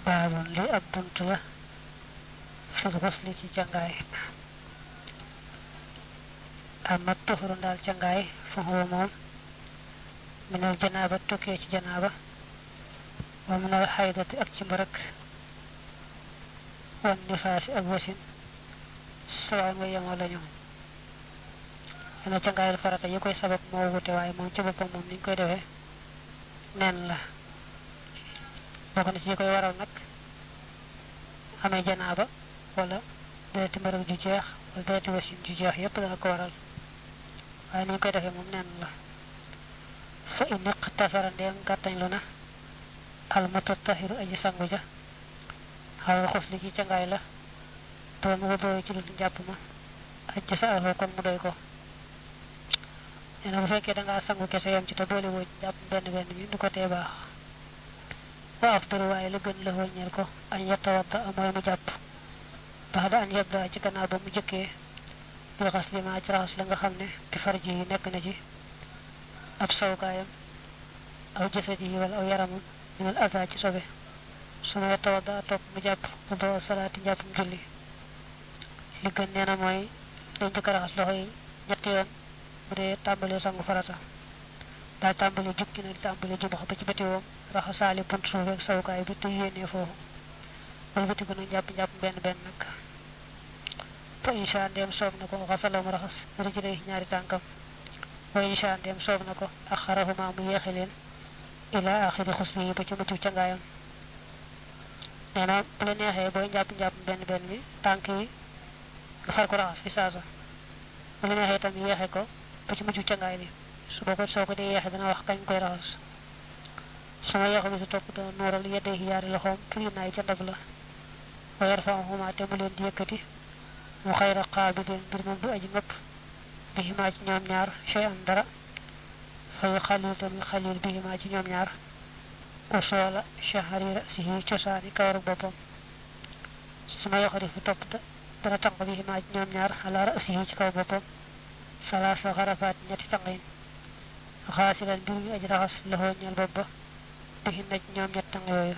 baabun li ab bunt la fil xusli ci cangaay amma tuhuru daal cangaay fa huwa moom minal janaaba tukkee ci janaaba wa minal xaydati ak ci mbërëk wan nifaasi ak wasin sawaan wa yemoo lañu dana cangaayal farata yi koy sabab moo wute waaye moom ci boppam moom niñ koy defee nen la bokk na ci yi koy waral nag amee janaaba wala dereti mbërëk ju jeex wala dereti wasin ju jeex yépp dana ko waral waaye niñ koy defee moom nen la fa in iqtasara ndeem gàttañ lu na almutatahiru aji sangu ja xalal xusli ci cangaay la doon wudoo ci lu njàpp ma aj sa aloo kon mu doy ko nee na bu fekkee dangaa sangu kese yam ci te boole woo jàpp benn mi du ko tee baax wa afdalu waaye la gën la wëññeel ko añ yatawadda mooy mu jàpp ndax da añ yabda ci gannaaw ba mu jëkkee bil xasli ma ci raxas la nga xam ne bi farji yi nekk na ci ab sawkaayam aw jasadi yi wala aw yaramam minal aza ci sobe su ma yatawadda topp mu jàpp mu doo salaati njàppum julli li gën nee na mooy dañ jëkk raxas loxo yi ñetti yoon bu dee tàmbalee sangu farata daal tàmbalee jukki nag di tàmbalee jubax ba ci bëti woom raxasaali bunt suuf ak sawukaay bi te yéenee foofu wala bëti ko nag njàpp benn nag fa insha ndeem soob na ko xasala mu raxas rijlay ñaari tànkam wa insha ndeem soob na ko ak xarahuma mu yeexe leen ila axiri xusli yi ba ci muccu cangaayam nee na bu la neexee booy njàpp benn bi tànk yi nga far ko raxas fi saasa bu la neexee itam yeexe ko ba ci muccu cangaay bi soo ko dee yeexe dana wax kañ koy raxas sama yeexu bi su topp dana nooral yeddee yaari loxoom firi naay ca ndab la wa yarfa'uhuma te mu leen di yëkkati mu xayra qaabidin mbir moom du aji ngëpp bihimaa ci ñoom ñaar shay'an dara fay xalil tamit xalil bihimaa ci ñoom ñaar usoola shahri ra'sihi cosaani kawaru boppam sama yeexu bi topp dana tànq bihimaa ci ñoom ñaar ala ra'sihi ci kaw boppam salaasa xarafaat ñetti tànqin xaasilan mbir yu aji raxas loxo ñeel bopp ba bihi na ci ñoom ñett tànq yooyu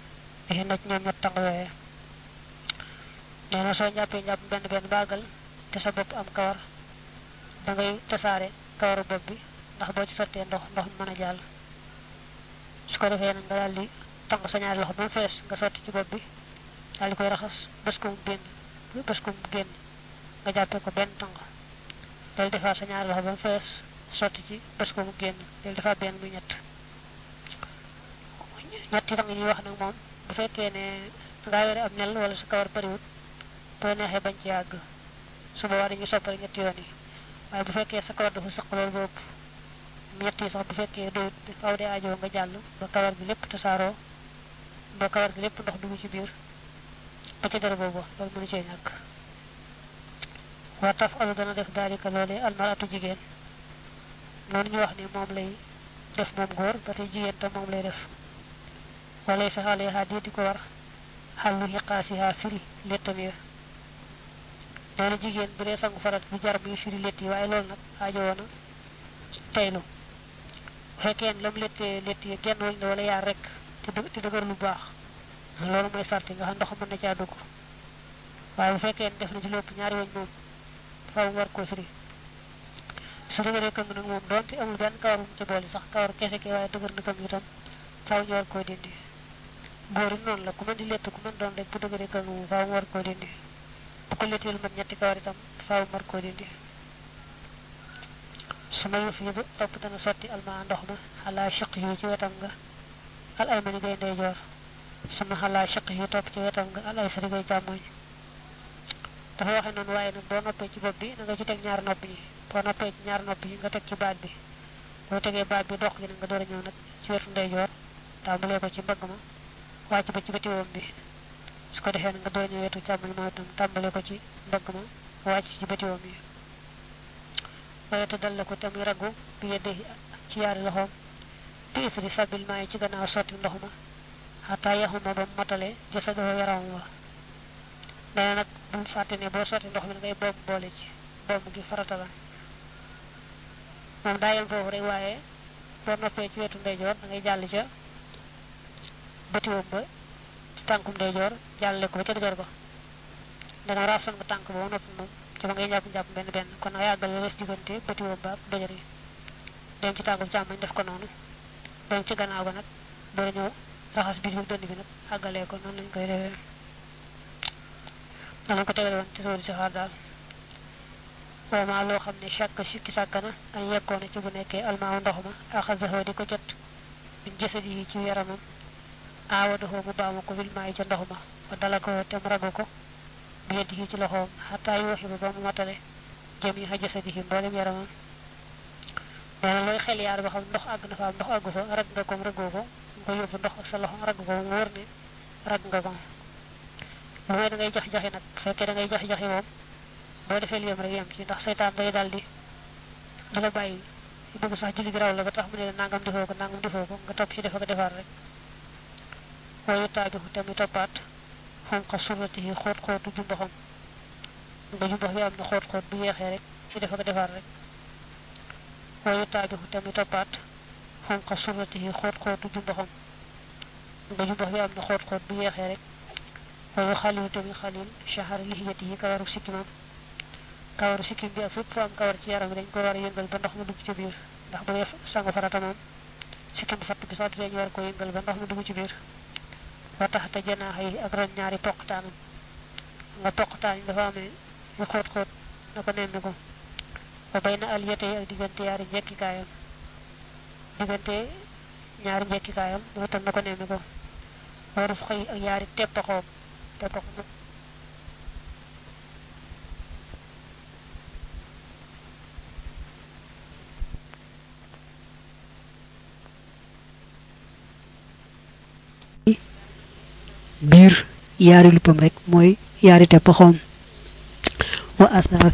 nee na soo njàppee benn baagal te sa bopp am kawar da ngay tasaare kawaru bopp bi ndax boo ci sottee ndox mi mën a jàll su ko defee nag nga daal di tànq sa ñaari loxo ba mu fees nga sotti ci bopp bi daal di koy raxas bés ko mu génn nga jàppee ko benn tànq del defaat sa ñaari loxo ba mu fees sotti ci bés ko mu génn del defaat benn muy ñetti tànq yi ñuy wax nag moom bu fekkee ne dangaa yore ab nel wala sa kawar bariwut boo neexee bañ ci yàgg su boobaa dañuy soppal ñetti yoon yi waaye bu fekkee sa kawar dafa sëq loolu boobu ñett yi sax bu fekkee doyut faw dee ajoo nga jàll ba kawar gi lépp tasaaroo ba kawar gi lépp ndox dugg ci biir ba ci dara boobu loolu mënu cee ñàkk wa taf alu dana def daalika loolee almaratu jigéen noonu ñu wax ne moom lay def moom góor ba tey jigéen tam moom lay def walay sax alayha di ko war xallu xiqaasiha firi léttam ya nee na jigéen bu dee sangu farat bu jar muy firi létt yi waaye loolu nag aajo woona teylu bu fekkee ne lam léttee létt yi genn wañ la wala yaar rek te dëgër lu baax loolu mooy sarti nga xam ndox mën na caa dugg waaye bu fekkee ne def na ci lépp ñaari wañ moom faaw war koo firi su dëgëree këng nag moom doonte amul benn kawar bu mu ci boole sax kawar kese ke waaye dëgër na këng itam faaw ñu war koo dindi góor yi noonu la ku mën di létt ku mën doon rek bu dëgëree këng moom faaw mu war koo dindi bu ko léttee lu mat ñetti kawar itam faaw mu war koo dindi su ma yëf yi topp dana sotti almaa ndox ma xalaa chiq yi ci wetam nga al aymani gay ndeyjoor sama xalaa chiq yi topp ci wetam nga al aysari gay càmmoñ dafa waxe noonu waaye nag boo noppee ci bopp bi na nga ci teg ñaar nopp yi boo noppee ci ñaar nopp yi nga teg ci baat bi boo tegee baat bi dox gi nag nga door a ñëw nag ci wetu ndeyjoor tàmbalee ko ci mbagg ma wàcc ba ci bëti woom bi su ko defee nag nga door a ñëw wetu càmmoñ mooy tam tàmbalee ko ci mbagg ma wàcc ci bëti woom yi wayete dal la ko tamit raggu bi yedde ci yaari loxoom bi isri sabil maa yi ci gannaaw sotti ndox ma xataa yaxuma ba mu matale jasadoo yaram wa nee na nag bul fàtte ne boo sotti ndox mi ngay bomb boole ci bomb gi farata la moom daa yem foofu rek waaye boo noppee ci wetu ndeyjoor da ngay jàll ca bëtiwam ba tànkum ndeyjoor jàllale ko ba ca dëgër ba danga raasoon nga tànk ba noppi moom ci ba ngay jàpp benn benn kon nga yàggal la des diggante bëti woom ba dëgër yi dem ci tànkum càmmoñ def ko noonu dem ci gannaaw ga nag doo ñëw raxas biir bi dënd bi nag àggalee ko noonu lañ koy defee danañ ko tegale woon ci sóoru si xaar daal vraiment loo xam ne chaque sikki sàkkana ay yekkoona ci bu nekkee almaaw ndox ma axasaxoo di ko jot min jësadi yi ci yaramam aawadoxoo mu baamu ko bil maa yi ca ndox ma wa dala ko tem ragu ko bi yeddi yi ci loxoom xataa yu waxi ba mu matale jëm yi xa jësadi yi mboolem yaramam nee na looy xel yaar ba xam ndox àgg na fa am ndox àggu fa rag nga ko raggoo ko nga yóbbu ndox ak sa loxo ragg ko mu wër ne ragg nga ko lu may da ngay jax-jaxi nag fekkee da ngay jax-jaxi moom boo defee liyam rek yem ci ndax seytaan day daal di la bàyyi bëgg sax julli gi raw la ba tax mu ne la nangam defoo ko nga topp ci defa ko defaat rek waaye taaju tamit toppaat xonqa surati yi xóot-xóotu jumbaxam nga jumbax bi am na xóot-xóot bu yeexee rek ci defa ko defaat rek waaye taaju tamit toppaat xonqa surati yi xóot-xóotu jumbaxam nga jumbax bi am na xóot-xóot bu yeexee rek waaye xalilu tamit xalil shahar lihiyati yi kawaru sikkimam kawaru sikkim bi ak fépp fu am kawar ci yaram dañ ko war a yëngal ba ndox mu dugg ci biir ndax bu dee sangu farata moom sikkim bi fatt bi sax dañu war ko yëngal ba ndox mu dugg ci biir wa tax te janaax yi ak ron ñaari poqtaanam nga poqtaan yi dafa amee yu xóot-xóot na ko nemmi ko ba bay na al yete yi ak diggante ñaari njekkikaayam dafa tam na ko nemmi ko waruf xëy ak yaari teppaxoom biir yaari luppam rek mooy yaari tepp xoom wa asaaf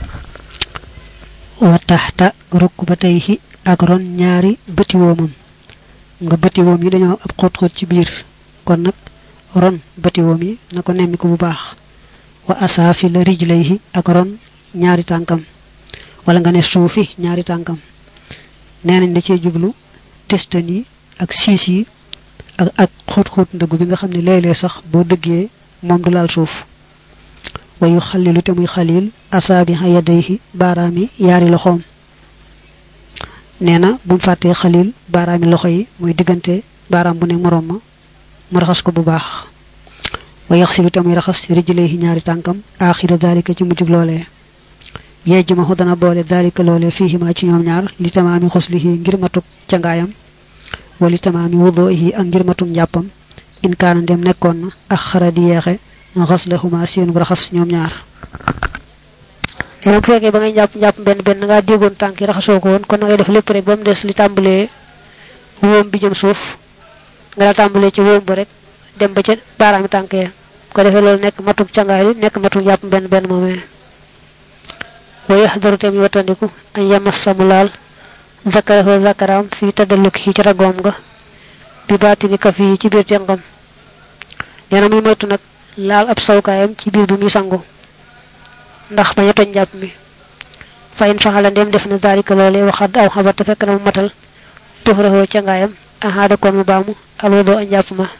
wa taxta rukbatayhi ak ron ñaari bëti woomam nga bëti woom yi dañoo ab xóot-xóot ci biir kon nag ron bëti woom yi na ko nemmi ko bu baax wa asaafi la rijlayhi ak ron ñaari tànkam wala nga ne suufi ñaari tànkam nee nañ da cee jublu testan yi ak siis yi ak xóot-xóot ndëggu bi nga xam ne léeg-léeg sax boo dëggee moom du laal suuf wayu xalilu te muy xalil asaabi yadayhi baaraami yaari loxoom nee na bu mu fàttee xalil baaraami loxo yi mooy diggante baaraam bu ne moroom ma mu raxas ko bu baax wa yaxsilu te muy raxas rijlayhi ñaari tànkam aaxira daalika ci mujjug loolee yejjmahu dana boole daalika loolee fiihima ci ñoom ñaar li tamaami xuslihi ngir matuk cangaayam wali tamaami wuduihi ak ngir matum njàppam in kaana ndem nekkoon na ak xara di yeexe xaslahuma seenu raxas ñoom ñaar bu fekkee ba ngay njàpp benn nga déggoon tànk yi raxasoo ko woon kon na ngay def lépp rek ba mu des li tàmbalee wóom bi jëm suuf nga la tàmbalee ci wóom ba rek dem ba ca baaraami tànk ya ko defee loolu nekk matum cangaay li nekk matum njàpp benn moomee wa yaxdaru tamit wattandiku añ yamassamu laal zakarahu zakaraam fii taddaluk yi ci ragoom nga bi baatini kaf yi ci biir jàngam nee na muy moytu nag laal ab sawkaayam ci biir bi muy sangu ndax bañ a toj njàpp mi fa in faxala ndem def na zalika loolee waxad aw xabarta fekk na mu matal tuxrahu ca ngaayam ahaada kon mu baamu alwadoo a njàpp ma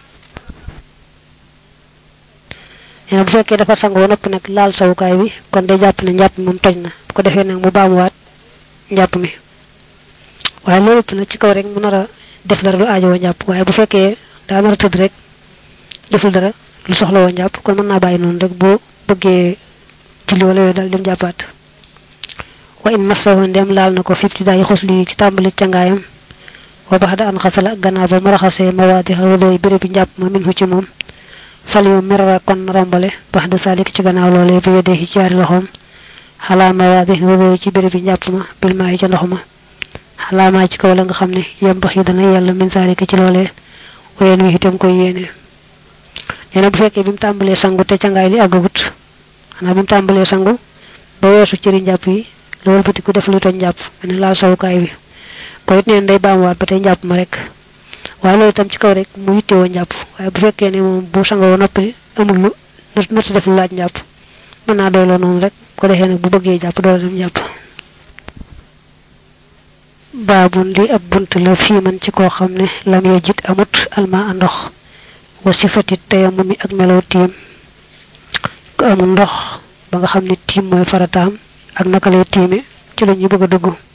nee na bu fekkee dafa sangu ba noppi nag laal sawukaay bi kon day jàpp ne njàpp moom toj na bu ko defee nag mu baamuwaat njàpp mi waaye loolu yëpp nag ci kaw rek mu nar a def dara lu aajowoo njàpp waaye bu fekkee daa nar a tëdd rek deful dara lu soxla woo njàpp kon mën naa bàyyi noonu rek boo bëggee julli wala yooyu daal dem jàppaat wa in massahu ndem laal na ko fifti daay xusli ci tàmbali cangaayam wa baxda an xasala gannaaw ba mu raxasee mawaadi xalwadooy béréb bi njàpp ma minhu ci moom fal yu mirara kon rombale baxda salik ci gannaaw loolee bi yedee ci yaari loxoom xalaa mawaadi xalwadooy ci béréb bi njàpp ma bil maa yi ca ndox ma xalaamaa ci kaw la nga xam ne yembax yi dana yàlla min saalika ci loolee wayeen wi itam koy yéene nee na bu fekkee bi mu tàmbalee sangu te cangaay li àggagut xanaa bi mu tàmbalee sangu ba weesu cëri njàpp yi loolu bëti ku def lu toj njàpp ne laal sawukaay bi ko it neen day baamuwaat ba tey njàpp ma rek waaye loolu itam ci kaw rek mu yittewoo njàpp waaye bu fekkee ne moom bu sangoo noppi amul lu nët def lu laaj njàpp mën naa doyloo noonu rek ko defee nag bu bëggee jàpp doole dem jàpp baabun li ab bunt la fii man ci koo xam ne lam yejit amut alma a ndox wa sifati tayammumi ak melaw tiim ko amul ndox ba nga xam ne tiim mooy farataam ak naka lay tiime ci la ñuy bëgg a dugg